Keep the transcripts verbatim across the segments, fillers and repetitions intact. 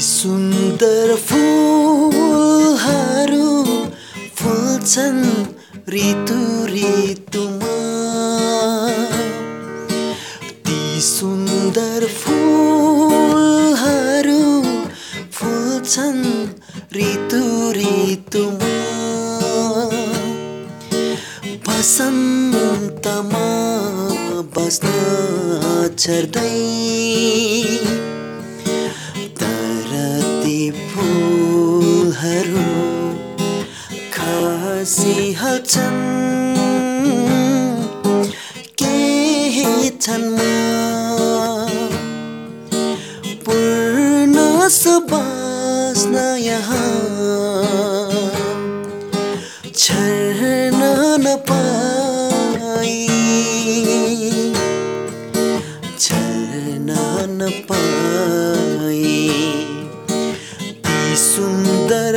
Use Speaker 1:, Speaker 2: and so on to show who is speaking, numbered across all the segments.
Speaker 1: सुन्दर फुलहरू फुल्छन् ऋतु ऋतुमा। ती सुन्दर फुलहरू फुल्छन् ऋतु ऋतुमा। बसन्तमा बस्न छर्दै फुलहरू खसिहाल्छन् केही क्षणमा। पूर्ण सुबास यहाँ छर्न नपाई छर्न नपाई। सुन्दर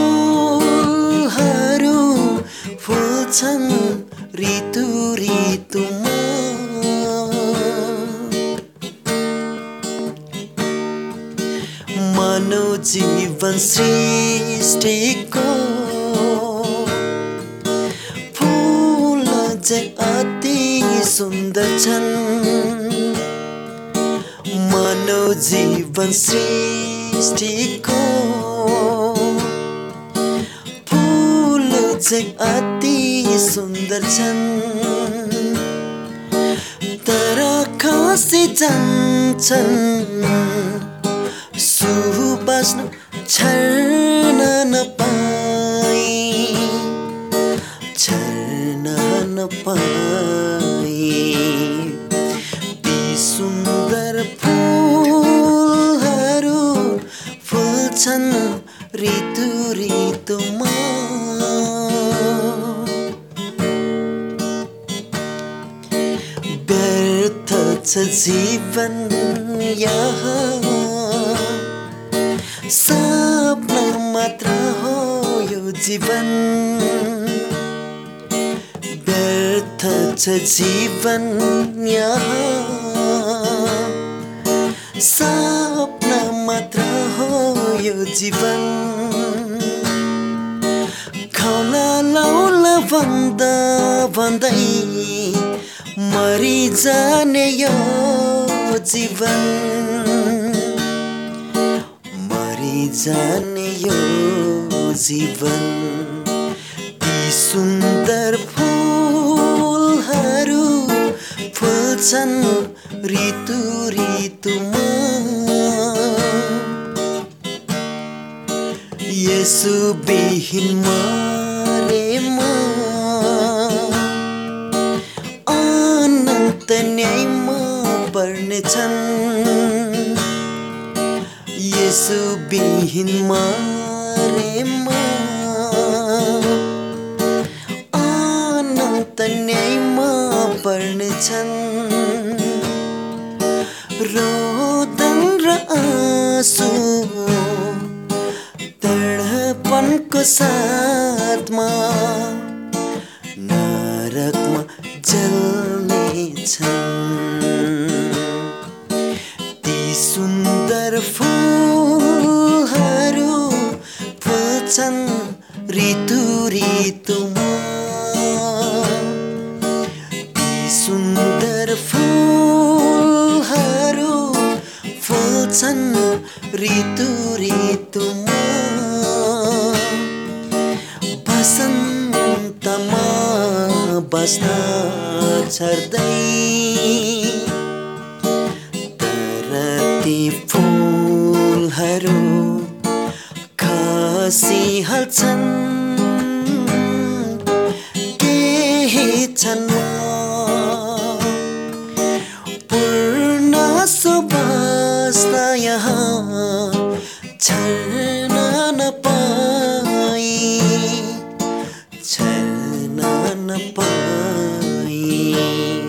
Speaker 1: फुलहरू फुल्छन् ऋतु ऋतुमा। मानव जीवन सृष्टिको फुल चाहिँ अति सुन्दर छन्। मानव जीवन सृष्टिको फुल चाहिँ अति सुन्दर छन्। तर खसी जान्छन् सुबास छर्न नपाई छर्न नपाई। ती सुन्दर फुलहरू फुल्छन् ऋतु ऋतुमा। व्यर्थ छ जीवन यहाँ सपना मात्र हो यो जीवन। व्यर्थ छ जीवन यहाँ सपना मात्र हो यो जीवन। खाउला लाउला भन्दा भन्दै मरिजाने यो जीवन मरिजाने यो जीवन। ती सुन्दर फुलहरू फुल्छन् ऋतु ऋतुमा। यसु बिहीन मरेमा अनन्त न्यायमा पर्नेछन्। यसु बिहीन मरेमा अनन्त न्यायमा पर्नेछन्। रोदन र आँसु तडपनको साथमा नरकमा जल्नेछन्। ती सुन्दर फुलहरू फुल्छन् ऋतु ऋतुमा। ती सुन्दर फुलहरू फुल्छन् ऋतु ऋतुमा। बसन्तमा बस्न छर्दै तर ती फुलहरू खसिहाल्छन् केही क्षणमा। पूर्ण सुबास यहाँ छर्न नपाई छर्न नपाई।